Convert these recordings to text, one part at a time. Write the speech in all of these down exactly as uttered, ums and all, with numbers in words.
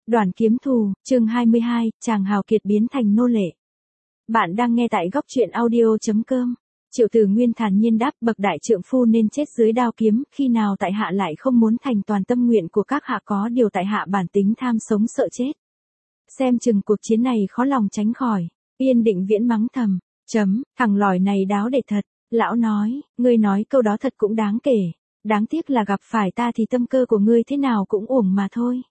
Đoàn kiếm thù, chương hai mươi hai, chàng hào kiệt biến thành nô lệ. Bạn đang nghe tại góc truyện audio.com. Triệu Tử Nguyên thản nhiên đáp, bậc đại trượng phu nên chết dưới đao kiếm, khi nào tại hạ lại không muốn thành toàn tâm nguyện của các hạ, có điều tại hạ bản tính tham sống sợ chết. Xem chừng cuộc chiến này khó lòng tránh khỏi. Yên Định Viễn mắng thầm, chấm, thằng lòi này đáo để thật. Lão nói, ngươi nói câu đó thật cũng đáng kể. Đáng tiếc là gặp phải ta thì tâm cơ của ngươi thế nào cũng uổng mà thôi.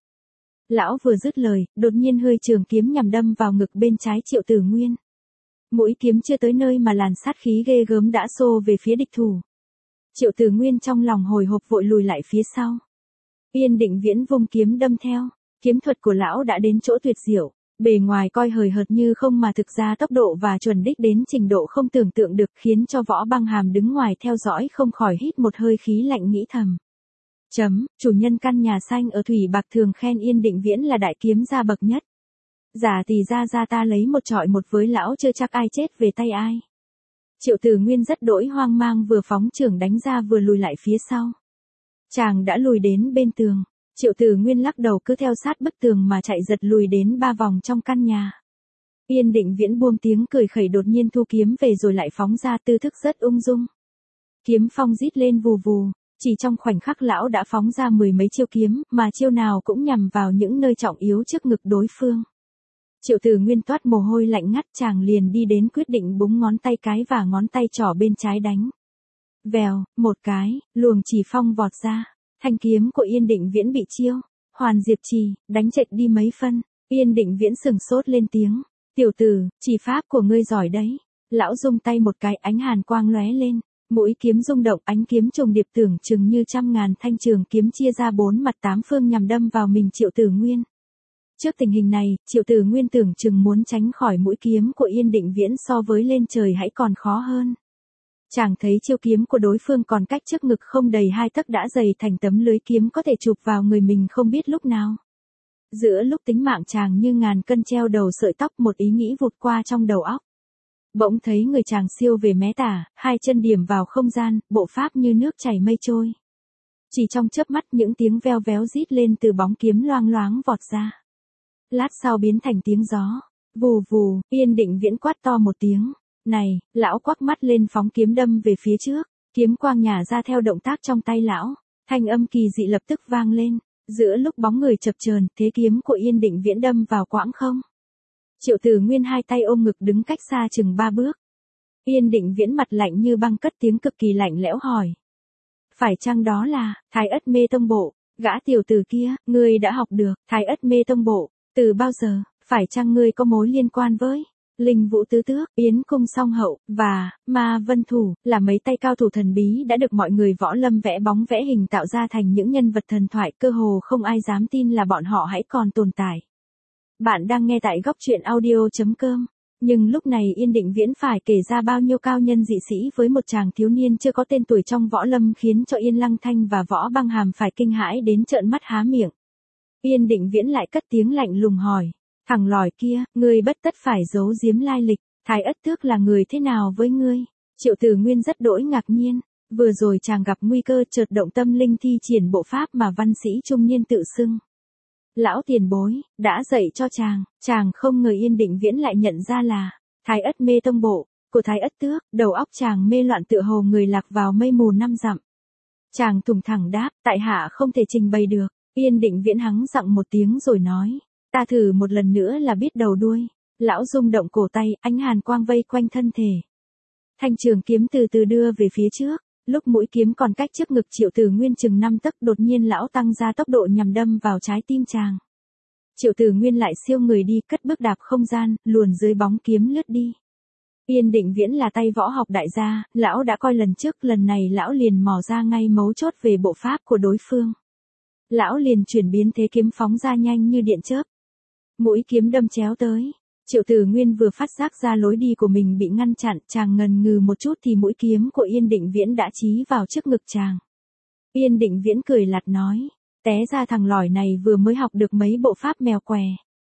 Lão vừa dứt lời, đột nhiên hơi trường kiếm nhằm đâm vào ngực bên trái Triệu Tử Nguyên. Mũi kiếm chưa tới nơi mà làn sát khí ghê gớm đã xô về phía địch thủ. Triệu Tử Nguyên trong lòng hồi hộp vội lùi lại phía sau. Yên Định Viễn vung kiếm đâm theo. Kiếm thuật của lão đã đến chỗ tuyệt diệu, bề ngoài coi hời hợt như không mà thực ra tốc độ và chuẩn đích đến trình độ không tưởng tượng được, khiến cho Võ Băng Hàm đứng ngoài theo dõi không khỏi hít một hơi khí lạnh, nghĩ thầm. Chấm, chủ nhân căn nhà xanh ở Thủy Bạc thường khen Yên Định Viễn là đại kiếm gia bậc nhất. Giả tỷ ra ra ta lấy một trọi một với lão chưa chắc ai chết về tay ai. Triệu Tử Nguyên rất đỗi hoang mang, vừa phóng chưởng đánh ra vừa lùi lại phía sau. Chàng đã lùi đến bên tường. Triệu Tử Nguyên lắc đầu cứ theo sát bức tường mà chạy giật lùi đến ba vòng trong căn nhà. Yên Định Viễn buông tiếng cười khẩy, đột nhiên thu kiếm về rồi lại phóng ra, tư thức rất ung dung. Kiếm phong rít lên vù vù, chỉ trong khoảnh khắc lão đã phóng ra mười mấy chiêu kiếm, mà chiêu nào cũng nhằm vào những nơi trọng yếu trước ngực đối phương. Triệu Tử Nguyên toát mồ hôi lạnh ngắt, chàng liền đi đến quyết định búng ngón tay cái và ngón tay trỏ bên trái đánh. Vèo, một cái, luồng chỉ phong vọt ra. Thanh kiếm của Yên Định Viễn bị chiêu Hoàn Diệp Trì đánh chệch đi mấy phân. Yên Định Viễn sừng sốt lên tiếng, tiểu tử, chỉ pháp của ngươi giỏi đấy. Lão rung tay một cái, ánh hàn quang lóe lên, mũi kiếm rung động, ánh kiếm trùng điệp tưởng chừng như trăm ngàn thanh trường kiếm chia ra bốn mặt tám phương nhằm đâm vào mình Triệu Tử Nguyên. Trước tình hình này, Triệu Tử Nguyên tưởng chừng muốn tránh khỏi mũi kiếm của Yên Định Viễn so với lên trời hãy còn khó hơn. Chàng thấy chiêu kiếm của đối phương còn cách trước ngực không đầy hai tấc đã dày thành tấm lưới kiếm có thể chụp vào người mình không biết lúc nào. Giữa lúc tính mạng chàng như ngàn cân treo đầu sợi tóc, một ý nghĩ vụt qua trong đầu óc. Bỗng thấy người chàng siêu về mé tả, hai chân điểm vào không gian, bộ pháp như nước chảy mây trôi. Chỉ trong chớp mắt những tiếng veo véo rít lên từ bóng kiếm loang loáng vọt ra. Lát sau biến thành tiếng gió. Vù vù, Yên Định Viễn quát to một tiếng. Này, lão quắc mắt lên phóng kiếm đâm về phía trước, kiếm quang nhả ra theo động tác trong tay lão, thanh âm kỳ dị lập tức vang lên, giữa lúc bóng người chập chờn, thế kiếm của Yên Định Viễn đâm vào quãng không. Triệu Tử Nguyên hai tay ôm ngực đứng cách xa chừng ba bước. Yên Định Viễn mặt lạnh như băng cất tiếng cực kỳ lạnh lẽo hỏi. Phải chăng đó là Thái Ất Mê Tông Bộ, gã tiểu tử kia, ngươi đã học được Thái Ất Mê Tông Bộ, từ bao giờ, phải chăng ngươi có mối liên quan với Linh Vũ Tứ Tước, Yến Cung Song Hậu, và Ma Vân Thủ, là mấy tay cao thủ thần bí đã được mọi người võ lâm vẽ bóng vẽ hình tạo ra thành những nhân vật thần thoại, cơ hồ không ai dám tin là bọn họ hãy còn tồn tại. Bạn đang nghe tại góc truyện audio.com. Nhưng lúc này Yên Định Viễn phải kể ra bao nhiêu cao nhân dị sĩ với một chàng thiếu niên chưa có tên tuổi trong võ lâm, khiến cho Yên Lăng Thanh và Võ Băng Hàm phải kinh hãi đến trợn mắt há miệng. Yên Định Viễn lại cất tiếng lạnh lùng hỏi. Thằng lòi kia, ngươi bất tất phải giấu giếm lai lịch, Thái Ất Tước là người thế nào với ngươi? Triệu Tử Nguyên rất đỗi ngạc nhiên, vừa rồi chàng gặp nguy cơ chợt động tâm linh thi triển bộ pháp mà văn sĩ trung niên tự xưng. Lão tiền bối, đã dạy cho chàng, chàng không ngờ Yên Định Viễn lại nhận ra là Thái Ất Mê Tông Bộ của Thái Ất Tước, đầu óc chàng mê loạn tựa hồ người lạc vào mây mù năm dặm. Chàng thùng thẳng đáp, tại hạ không thể trình bày được. Yên Định Viễn hắng giọng một tiếng rồi nói. Ta thử một lần nữa là biết đầu đuôi. Lão rung động cổ tay, ánh hàn quang vây quanh thân thể. Thanh trường kiếm từ từ đưa về phía trước, lúc mũi kiếm còn cách trước ngực Triệu Tử Nguyên chừng năm tấc, đột nhiên lão tăng ra tốc độ nhằm đâm vào trái tim chàng. Triệu Tử Nguyên lại siêu người đi, cất bước đạp không gian, luồn dưới bóng kiếm lướt đi. Yên Định Viễn là tay võ học đại gia, lão đã coi lần trước, lần này lão liền mò ra ngay mấu chốt về bộ pháp của đối phương. Lão liền chuyển biến thế kiếm phóng ra nhanh như điện chớp. Mũi kiếm đâm chéo tới. Triệu Tử Nguyên vừa phát giác ra lối đi của mình bị ngăn chặn, chàng ngần ngừ một chút thì mũi kiếm của Yên Định Viễn đã chí vào trước ngực chàng. Yên Định Viễn cười lạt nói, té ra thằng lòi này vừa mới học được mấy bộ pháp mèo què.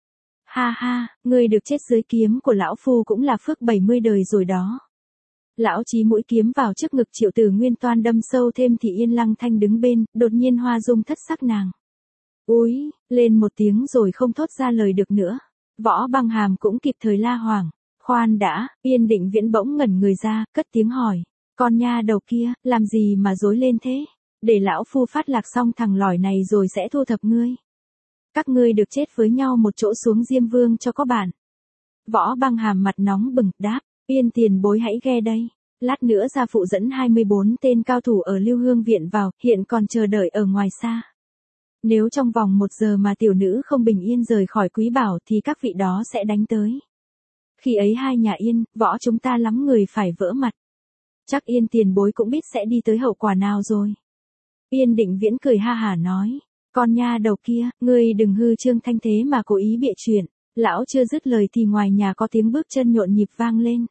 Ha ha, ngươi được chết dưới kiếm của lão phu cũng là phước bảy mươi đời rồi đó. Lão chí mũi kiếm vào trước ngực Triệu Tử Nguyên toan đâm sâu thêm thì Yên Lăng Thanh đứng bên, đột nhiên hoa dung thất sắc nàng. Úi, lên một tiếng rồi không thốt ra lời được nữa. Võ Băng Hàm cũng kịp thời la hoảng. Khoan đã, Yên Định Viễn bỗng ngẩn người ra, cất tiếng hỏi. Con nha đầu kia, làm gì mà dối lên thế? Để lão phu phát lạc xong thằng lỏi này rồi sẽ thu thập ngươi. Các ngươi được chết với nhau một chỗ xuống Diêm Vương cho có bạn. Võ Băng Hàm mặt nóng bừng, đáp. Yên tiền bối hãy ghe đây. Lát nữa gia phụ dẫn hai mươi bốn tên cao thủ ở Lưu Hương Viện vào, hiện còn chờ đợi ở ngoài xa. Nếu trong vòng một giờ mà tiểu nữ không bình yên rời khỏi Quý Bảo thì các vị đó sẽ đánh tới. Khi ấy hai nhà Yên, Võ chúng ta lắm người phải vỡ mặt. Chắc Yên tiền bối cũng biết sẽ đi tới hậu quả nào rồi. Yên Định Viễn cười ha hả nói. Con nha đầu kia, ngươi đừng hư trương thanh thế mà cố ý bịa chuyện. Lão chưa dứt lời thì ngoài nhà có tiếng bước chân nhộn nhịp vang lên.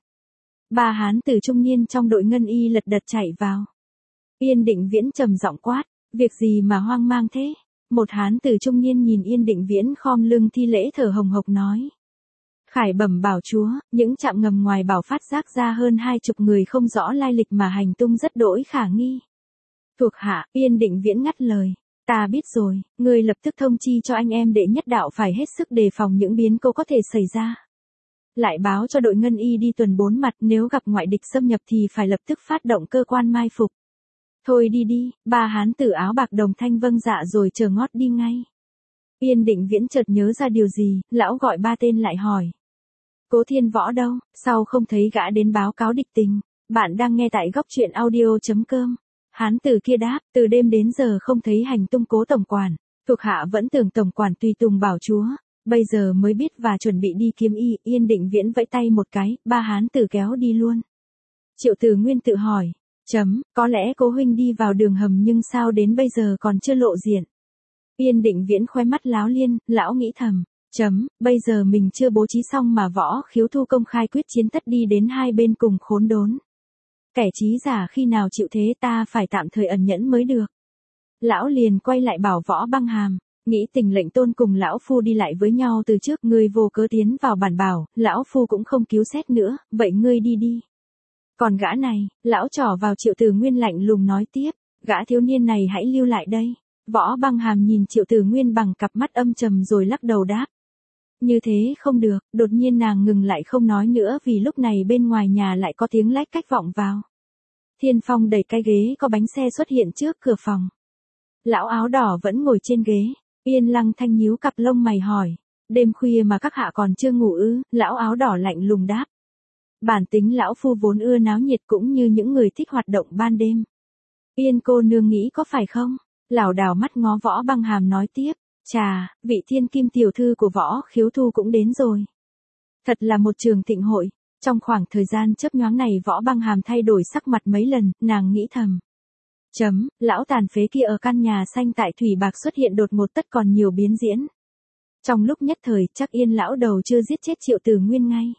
Ba hán tử trung niên trong đội ngân y lật đật chạy vào. Yên Định Viễn trầm giọng quát. Việc gì mà hoang mang thế? Một hán tử trung niên nhìn Yên Định Viễn khom lưng thi lễ thở hồng hộc nói. Khải bẩm bảo chúa, những trạm ngầm ngoài bảo phát giác ra hơn hai chục người không rõ lai lịch mà hành tung rất đỗi khả nghi. Thuộc hạ, Yên Định Viễn ngắt lời. Ta biết rồi, ngươi lập tức thông chi cho anh em đệ nhất đạo phải hết sức đề phòng những biến cố có thể xảy ra. Lại báo cho đội ngân y đi tuần bốn mặt, nếu gặp ngoại địch xâm nhập thì phải lập tức phát động cơ quan mai phục. Thôi đi đi, ba hán tử áo bạc đồng thanh vâng dạ rồi chờ ngót đi ngay. Yên Định Viễn chợt nhớ ra điều gì, lão gọi ba tên lại hỏi. Cố Thiên Võ đâu, sao không thấy gã đến báo cáo địch tình? Bạn đang nghe tại góc truyện audio chấm com. Hán tử kia đáp, từ đêm đến giờ không thấy hành tung Cố tổng quản, thuộc hạ vẫn tưởng tổng quản tùy tùng bảo chúa, bây giờ mới biết và chuẩn bị đi kiếm y. Yên Định Viễn vẫy tay một cái, ba hán tử kéo đi luôn. Triệu Tử Nguyên tự hỏi, chấm, có lẽ Cố huynh đi vào đường hầm nhưng sao đến bây giờ còn chưa lộ diện. Yên Định Viễn khóe mắt láo liên, lão nghĩ thầm, chấm, bây giờ mình chưa bố trí xong mà Võ Khiếu Thu công khai quyết chiến tất đi đến hai bên cùng khốn đốn. Kẻ trí giả khi nào chịu thế ta phải tạm thời ẩn nhẫn mới được. Lão liền quay lại bảo Võ Băng Hàm, nghĩ tình lệnh tôn cùng lão phu đi lại với nhau từ trước, ngươi vô cớ tiến vào bản bảo, lão phu cũng không cứu xét nữa, vậy ngươi đi đi. Còn gã này, lão trỏ vào Triệu Tử Nguyên lạnh lùng nói tiếp, gã thiếu niên này hãy lưu lại đây. Võ Băng Hàm nhìn Triệu Tử Nguyên bằng cặp mắt âm trầm rồi lắc đầu đáp. Như thế không được, đột nhiên nàng ngừng lại không nói nữa vì lúc này bên ngoài nhà lại có tiếng lách cách vọng vào. Thiên Phong đẩy cái ghế có bánh xe xuất hiện trước cửa phòng. Lão áo đỏ vẫn ngồi trên ghế, Yên Lăng Thanh nhíu cặp lông mày hỏi, đêm khuya mà các hạ còn chưa ngủ ư? Lão áo đỏ lạnh lùng đáp. Bản tính lão phu vốn ưa náo nhiệt cũng như những người thích hoạt động ban đêm. Yên cô nương nghĩ có phải không? Lão đảo mắt ngó Võ Băng Hàm nói tiếp, chà, vị thiên kim tiểu thư của Võ Khiếu Thu cũng đến rồi. Thật là một trường thịnh hội. Trong khoảng thời gian chớp nhoáng này Võ Băng Hàm thay đổi sắc mặt mấy lần, nàng nghĩ thầm. Chấm, lão tàn phế kia ở căn nhà xanh tại Thủy Bạc xuất hiện đột ngột tất còn nhiều biến diễn. Trong lúc nhất thời chắc Yên lão đầu chưa giết chết Triệu Tử Nguyên ngay.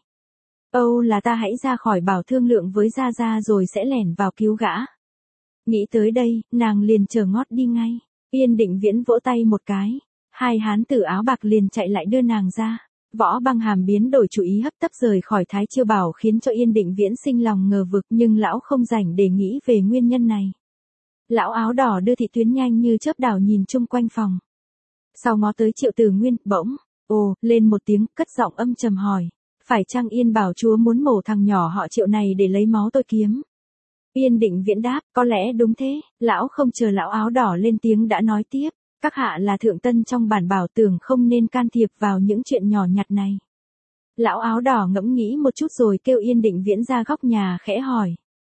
Âu là ta hãy ra khỏi bảo thương lượng với Gia Gia rồi sẽ lẻn vào cứu gã. Nghĩ tới đây, nàng liền chờ ngót đi ngay. Yên Định Viễn vỗ tay một cái. Hai hán tử áo bạc liền chạy lại đưa nàng ra. Võ Băng Hàm biến đổi chủ ý hấp tấp rời khỏi Thái Chiêu Bảo khiến cho Yên Định Viễn sinh lòng ngờ vực nhưng lão không rảnh để nghĩ về nguyên nhân này. Lão áo đỏ đưa thị tuyến nhanh như chớp đảo nhìn chung quanh phòng. Sau ngó tới Triệu Tử Nguyên, bỗng, ồ, lên một tiếng, cất giọng âm trầm hỏi. Phải chăng Yên bảo chúa muốn mổ thằng nhỏ họ Triệu này để lấy máu tôi kiếm? Yên Định Viễn đáp, có lẽ đúng thế, lão không chờ lão áo đỏ lên tiếng đã nói tiếp. Các hạ là thượng tân trong bản bảo tưởng không nên can thiệp vào những chuyện nhỏ nhặt này. Lão áo đỏ ngẫm nghĩ một chút rồi kêu Yên Định Viễn ra góc nhà khẽ hỏi.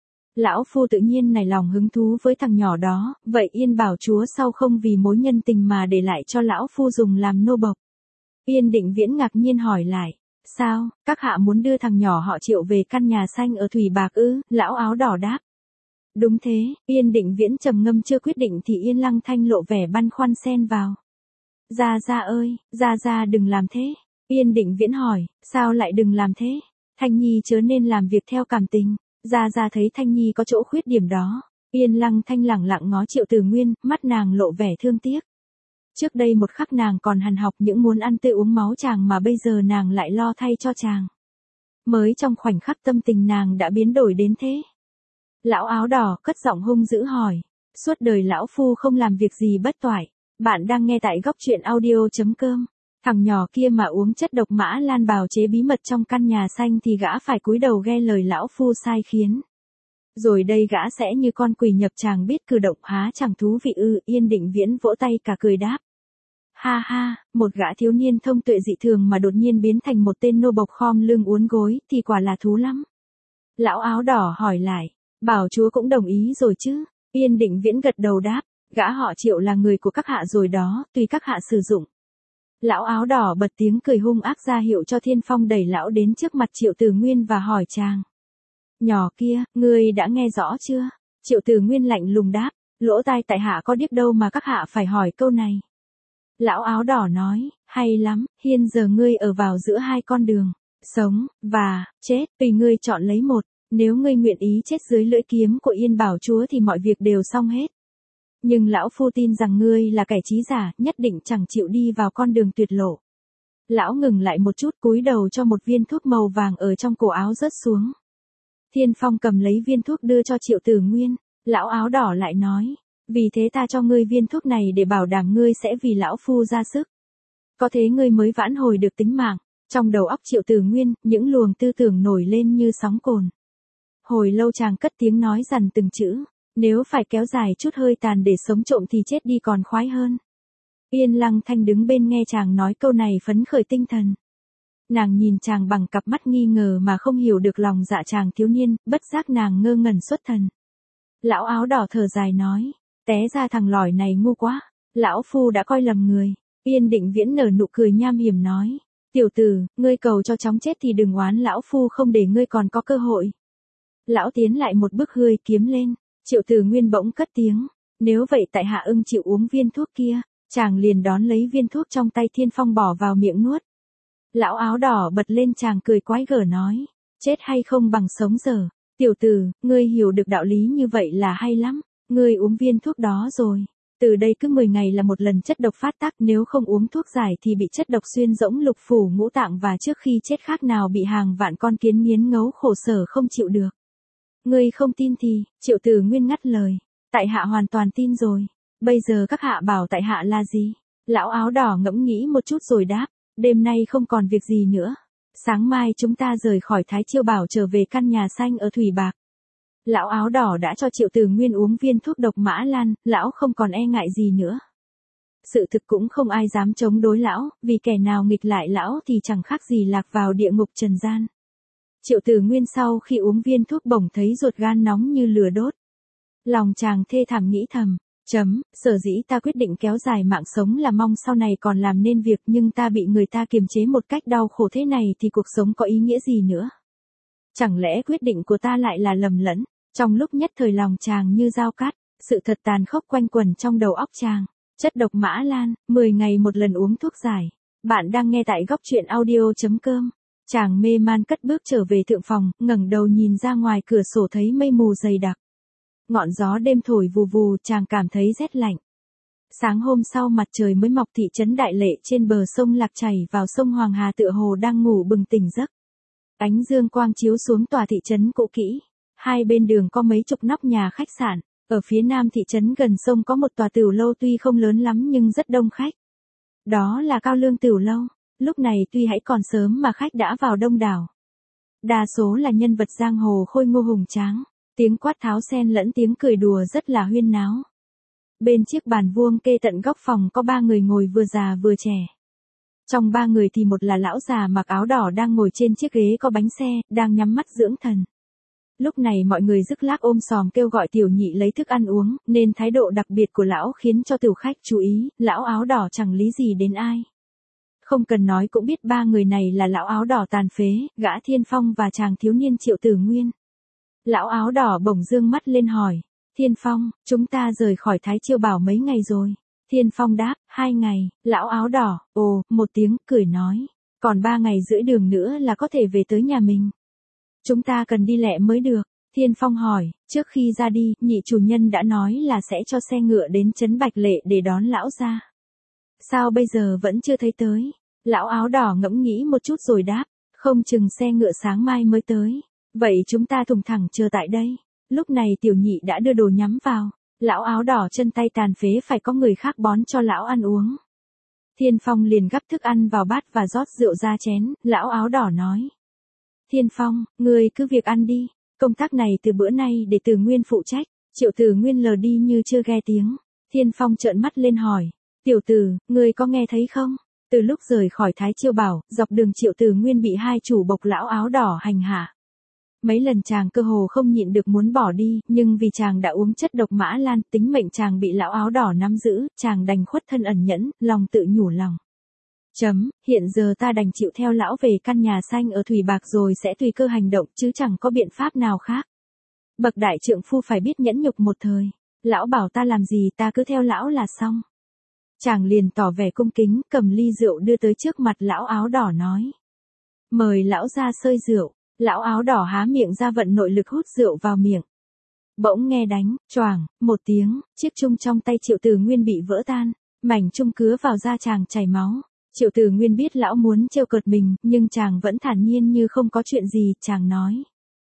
Lão phu tự nhiên nảy lòng hứng thú với thằng nhỏ đó, vậy Yên bảo chúa sau không vì mối nhân tình mà để lại cho lão phu dùng làm nô bộc? Yên Định Viễn ngạc nhiên hỏi lại, sao, các hạ muốn đưa thằng nhỏ họ Triệu về căn nhà xanh ở Thủy Bạc ư? Lão áo đỏ đáp. Đúng thế, Yên Định Viễn trầm ngâm chưa quyết định thì Yên Lăng Thanh lộ vẻ băn khoăn xen vào. Gia Gia ơi, Gia Gia đừng làm thế. Yên Định Viễn hỏi, sao lại đừng làm thế? Thanh Nhi chớ nên làm việc theo cảm tình. Gia Gia thấy Thanh Nhi có chỗ khuyết điểm đó. Yên Lăng Thanh lẳng lặng ngó Triệu Tử Nguyên, mắt nàng lộ vẻ thương tiếc. Trước đây một khắc nàng còn hằn học những muốn ăn tươi uống máu chàng mà bây giờ nàng lại lo thay cho chàng. Mới trong khoảnh khắc tâm tình nàng đã biến đổi đến thế. Lão áo đỏ cất giọng hung dữ hỏi, suốt đời lão phu không làm việc gì bất toại, Bạn đang nghe tại góc truyện audio.com. Thằng nhỏ kia mà uống chất độc mã lan bào chế bí mật trong căn nhà xanh thì gã phải cúi đầu nghe lời lão phu sai khiến. Rồi đây gã sẽ như con quỷ nhập tràng biết cử động há chẳng thú vị ư. Yên Định Viễn vỗ tay cả cười đáp. Ha ha, một gã thiếu niên thông tuệ dị thường mà đột nhiên biến thành một tên nô bộc khom lưng uốn gối thì quả là thú lắm. Lão áo đỏ hỏi lại, bảo chúa cũng đồng ý rồi chứ? Yên Định Viễn gật đầu đáp, gã họ Triệu là người của các hạ rồi đó, tùy các hạ sử dụng. Lão áo đỏ bật tiếng cười hung ác ra hiệu cho Thiên Phong đẩy lão đến trước mặt Triệu Tử Nguyên và hỏi chàng. Nhỏ kia, ngươi đã nghe rõ chưa? Triệu Tử Nguyên lạnh lùng đáp, lỗ tai tại hạ có điếc đâu mà các hạ phải hỏi câu này. Lão áo đỏ nói, hay lắm, hiện giờ ngươi ở vào giữa hai con đường, sống, và, chết, tùy ngươi chọn lấy một, nếu ngươi nguyện ý chết dưới lưỡi kiếm của Yên Bảo Chúa thì mọi việc đều xong hết. Nhưng lão phu tin rằng ngươi là kẻ trí giả, nhất định chẳng chịu đi vào con đường tuyệt lộ. Lão ngừng lại một chút cúi đầu cho một viên thuốc màu vàng ở trong cổ áo rớt xuống. Thiên Phong cầm lấy viên thuốc đưa cho Triệu Tử Nguyên, lão áo đỏ lại nói, vì thế ta cho ngươi viên thuốc này để bảo đảm ngươi sẽ vì lão phu ra sức. Có thế ngươi mới vãn hồi được tính mạng. Trong đầu óc Triệu Tử Nguyên, những luồng tư tưởng nổi lên như sóng cồn. Hồi lâu chàng cất tiếng nói dằn từng chữ, nếu phải kéo dài chút hơi tàn để sống trộm thì chết đi còn khoái hơn. Yên Lăng Thanh đứng bên nghe chàng nói câu này phấn khởi tinh thần. Nàng nhìn chàng bằng cặp mắt nghi ngờ mà không hiểu được lòng dạ chàng thiếu niên, bất giác nàng ngơ ngẩn xuất thần. Lão áo đỏ thở dài nói, té ra thằng lỏi này ngu quá, lão phu đã coi lầm người. Yên Định Viễn nở nụ cười nham hiểm nói, tiểu tử, ngươi cầu cho chóng chết thì đừng oán lão phu không để ngươi còn có cơ hội. Lão tiến lại một bước hơi kiếm lên, Triệu Tử Nguyên bỗng cất tiếng, nếu vậy tại hạ ưng chịu uống viên thuốc kia. Chàng liền đón lấy viên thuốc trong tay Thiên Phong bỏ vào miệng nuốt. Lão áo đỏ bật lên chàng cười quái gở nói, chết hay không bằng sống dở. Tiểu tử, ngươi hiểu được đạo lý như vậy là hay lắm, ngươi uống viên thuốc đó rồi. Từ đây cứ mười ngày là một lần chất độc phát tác, nếu không uống thuốc giải thì bị chất độc xuyên rỗng lục phủ ngũ tạng và trước khi chết khác nào bị hàng vạn con kiến nghiến ngấu khổ sở không chịu được. Ngươi không tin thì, Triệu Tử Nguyên ngắt lời, tại hạ hoàn toàn tin rồi. Bây giờ các hạ bảo tại hạ là gì? Lão áo đỏ ngẫm nghĩ một chút rồi đáp, đêm nay không còn việc gì nữa. Sáng mai chúng ta rời khỏi Thái Chiêu Bảo trở về căn nhà xanh ở Thủy Bạc. Lão áo đỏ đã cho Triệu Tử Nguyên uống viên thuốc độc mã lan, lão không còn e ngại gì nữa. Sự thực cũng không ai dám chống đối lão, vì kẻ nào nghịch lại lão thì chẳng khác gì lạc vào địa ngục trần gian. Triệu Tử Nguyên sau khi uống viên thuốc bỗng thấy ruột gan nóng như lửa đốt. Lòng chàng thê thảm nghĩ thầm. Chấm, sở dĩ ta quyết định kéo dài mạng sống là mong sau này còn làm nên việc, nhưng ta bị người ta kiềm chế một cách đau khổ thế này thì cuộc sống có ý nghĩa gì nữa? Chẳng lẽ quyết định của ta lại là lầm lẫn? Trong lúc nhất thời lòng chàng như dao cắt, sự thật tàn khốc quanh quẩn trong đầu óc chàng. Chất độc mã lan, mười ngày một lần uống thuốc giải. Bạn đang nghe tại góc truyện audio.com. Chàng mê man cất bước trở về thượng phòng, ngẩng đầu nhìn ra ngoài cửa sổ thấy mây mù dày đặc. Ngọn gió đêm thổi vù vù, chàng cảm thấy rét lạnh. Sáng hôm sau mặt trời mới mọc, thị trấn Đại Lệ trên bờ sông Lạc chảy vào sông Hoàng Hà tựa hồ đang ngủ bừng tỉnh giấc. Ánh dương quang chiếu xuống tòa thị trấn cũ kỹ. Hai bên đường có mấy chục nóc nhà khách sạn. Ở phía nam thị trấn gần sông có một tòa tửu lâu tuy không lớn lắm nhưng rất đông khách. Đó là Cao Lương Tửu Lâu. Lúc này tuy hãy còn sớm mà khách đã vào đông đảo. Đa số là nhân vật giang hồ khôi ngô hùng tráng. Tiếng quát tháo xen lẫn tiếng cười đùa rất là huyên náo. Bên chiếc bàn vuông kê tận góc phòng có ba người ngồi vừa già vừa trẻ. Trong ba người thì một là lão già mặc áo đỏ đang ngồi trên chiếc ghế có bánh xe, đang nhắm mắt dưỡng thần. Lúc này mọi người rức lác ôm sòm kêu gọi tiểu nhị lấy thức ăn uống, nên thái độ đặc biệt của lão khiến cho tiểu khách chú ý, lão áo đỏ chẳng lý gì đến ai. Không cần nói cũng biết ba người này là lão áo đỏ tàn phế, gã Thiên Phong và chàng thiếu niên Triệu Tử Nguyên. Lão áo đỏ bỗng dương mắt lên hỏi, Thiên Phong, chúng ta rời khỏi Thái Chiêu Bảo mấy ngày rồi? Thiên Phong đáp, hai ngày. Lão áo đỏ, ồ, một tiếng, cười nói, còn ba ngày rưỡi đường nữa là có thể về tới nhà mình. Chúng ta cần đi lẹ mới được. Thiên Phong hỏi, trước khi ra đi, nhị chủ nhân đã nói là sẽ cho xe ngựa đến trấn Bạch Lệ để đón lão ra. Sao bây giờ vẫn chưa thấy tới? Lão áo đỏ ngẫm nghĩ một chút rồi đáp, không chừng xe ngựa sáng mai mới tới. Vậy chúng ta thùng thẳng chờ tại đây. Lúc này tiểu nhị đã đưa đồ nhắm vào. Lão áo đỏ chân tay tàn phế phải có người khác bón cho lão ăn uống. Thiên Phong liền gắp thức ăn vào bát và rót rượu ra chén, lão áo đỏ nói. Thiên Phong, ngươi cứ việc ăn đi, công tác này từ bữa nay để Từ Nguyên phụ trách. Triệu Từ Nguyên lờ đi như chưa nghe tiếng. Thiên Phong trợn mắt lên hỏi, tiểu tử, ngươi có nghe thấy không? Từ lúc rời khỏi Thái Chiêu Bảo, dọc đường Triệu Từ Nguyên bị hai chủ bộc lão áo đỏ hành hạ. Mấy lần chàng cơ hồ không nhịn được muốn bỏ đi, nhưng vì chàng đã uống chất độc mã lan, tính mệnh chàng bị lão áo đỏ nắm giữ, chàng đành khuất thân ẩn nhẫn, lòng tự nhủ lòng. Chấm, hiện giờ ta đành chịu theo lão về căn nhà xanh ở Thủy Bạc rồi sẽ tùy cơ hành động chứ chẳng có biện pháp nào khác. Bậc đại trượng phu phải biết nhẫn nhục một thời, lão bảo ta làm gì ta cứ theo lão là xong. Chàng liền tỏ vẻ cung kính, cầm ly rượu đưa tới trước mặt lão áo đỏ nói. Mời lão ra xơi rượu. Lão áo đỏ há miệng ra vận nội lực hút rượu vào miệng. Bỗng nghe đánh, choàng, một tiếng, chiếc chung trong tay Triệu Từ Nguyên bị vỡ tan, mảnh chung cứa vào da chàng chảy máu. Triệu Từ Nguyên biết lão muốn trêu cợt mình, nhưng chàng vẫn thản nhiên như không có chuyện gì, chàng nói.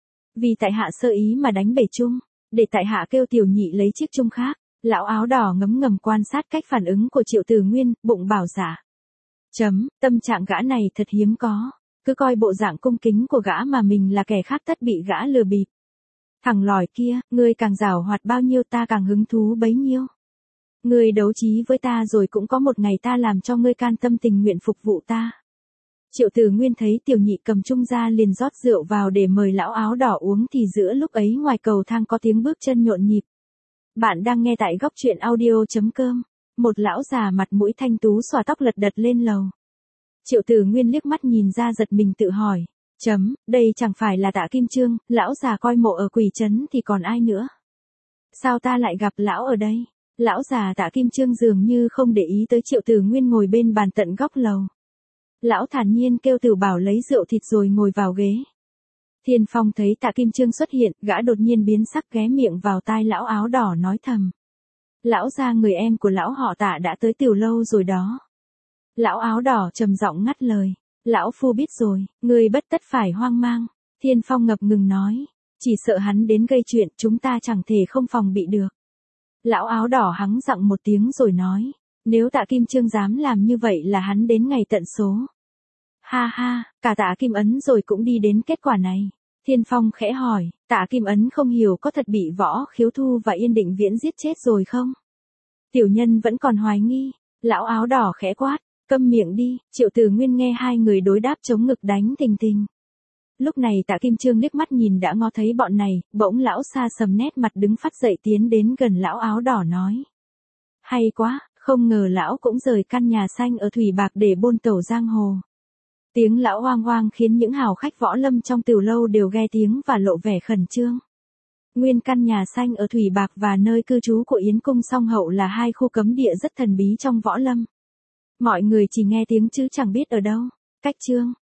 Vì tại hạ sơ ý mà đánh bể chung, để tại hạ kêu tiểu nhị lấy chiếc chung khác. Lão áo đỏ ngấm ngầm quan sát cách phản ứng của Triệu Từ Nguyên, bụng bảo dạ. Chấm, tâm trạng gã này thật hiếm có. Cứ coi bộ dạng cung kính của gã mà mình là kẻ khác tất bị gã lừa bịp. Thằng lòi kia, ngươi càng giảo hoạt bao nhiêu ta càng hứng thú bấy nhiêu. Ngươi đấu trí với ta rồi cũng có một ngày ta làm cho ngươi can tâm tình nguyện phục vụ ta. Triệu Từ Nguyên thấy tiểu nhị cầm chung ra liền rót rượu vào để mời lão áo đỏ uống thì giữa lúc ấy ngoài cầu thang có tiếng bước chân nhộn nhịp. Bạn đang nghe tại góc truyện audio.com. Một lão già mặt mũi thanh tú xòa tóc lật đật lên lầu. Triệu Từ Nguyên liếc mắt nhìn ra giật mình tự hỏi, chấm, đây chẳng phải là Tạ Kim Trương, lão già coi mộ ở Quỷ Trấn thì còn ai nữa? Sao ta lại gặp lão ở đây? Lão già Tạ Kim Trương dường như không để ý tới Triệu Từ Nguyên ngồi bên bàn tận góc lầu. Lão thản nhiên kêu Tử Bảo lấy rượu thịt rồi ngồi vào ghế. Thiên Phong thấy Tạ Kim Trương xuất hiện, gã đột nhiên biến sắc ghé miệng vào tai lão áo đỏ nói thầm. Lão gia người em của lão họ Tạ đã tới tiểu lâu rồi đó. Lão áo đỏ trầm giọng ngắt lời, lão phu biết rồi, ngươi bất tất phải hoang mang. Thiên Phong ngập ngừng nói, chỉ sợ hắn đến gây chuyện chúng ta chẳng thể không phòng bị được. Lão áo đỏ hắng giọng một tiếng rồi nói, nếu Tạ Kim Trương dám làm như vậy là hắn đến ngày tận số. Ha ha, cả Tạ Kim Ấn rồi cũng đi đến kết quả này. Thiên Phong khẽ hỏi, Tạ Kim Ấn không hiểu có thật bị Võ Khiếu Thu và Yên Định Viễn giết chết rồi không? Tiểu nhân vẫn còn hoài nghi. Lão áo đỏ khẽ quát. Câm miệng đi, Triệu Từ Nguyên nghe hai người đối đáp chống ngực đánh thình thình. Lúc này Tạ Kim Trương liếc mắt nhìn đã ngó thấy bọn này, bỗng lão xa sầm nét mặt đứng phắt dậy tiến đến gần lão áo đỏ nói. Hay quá, không ngờ lão cũng rời căn nhà xanh ở Thủy Bạc để bôn tẩu giang hồ. Tiếng lão oang oang khiến những hào khách võ lâm trong tiểu lâu đều nghe tiếng và lộ vẻ khẩn trương. Nguyên căn nhà xanh ở Thủy Bạc và nơi cư trú của Yến Cung Song Hậu là hai khu cấm địa rất thần bí trong võ lâm. Mọi người chỉ nghe tiếng chứ chẳng biết ở đâu. Cách chương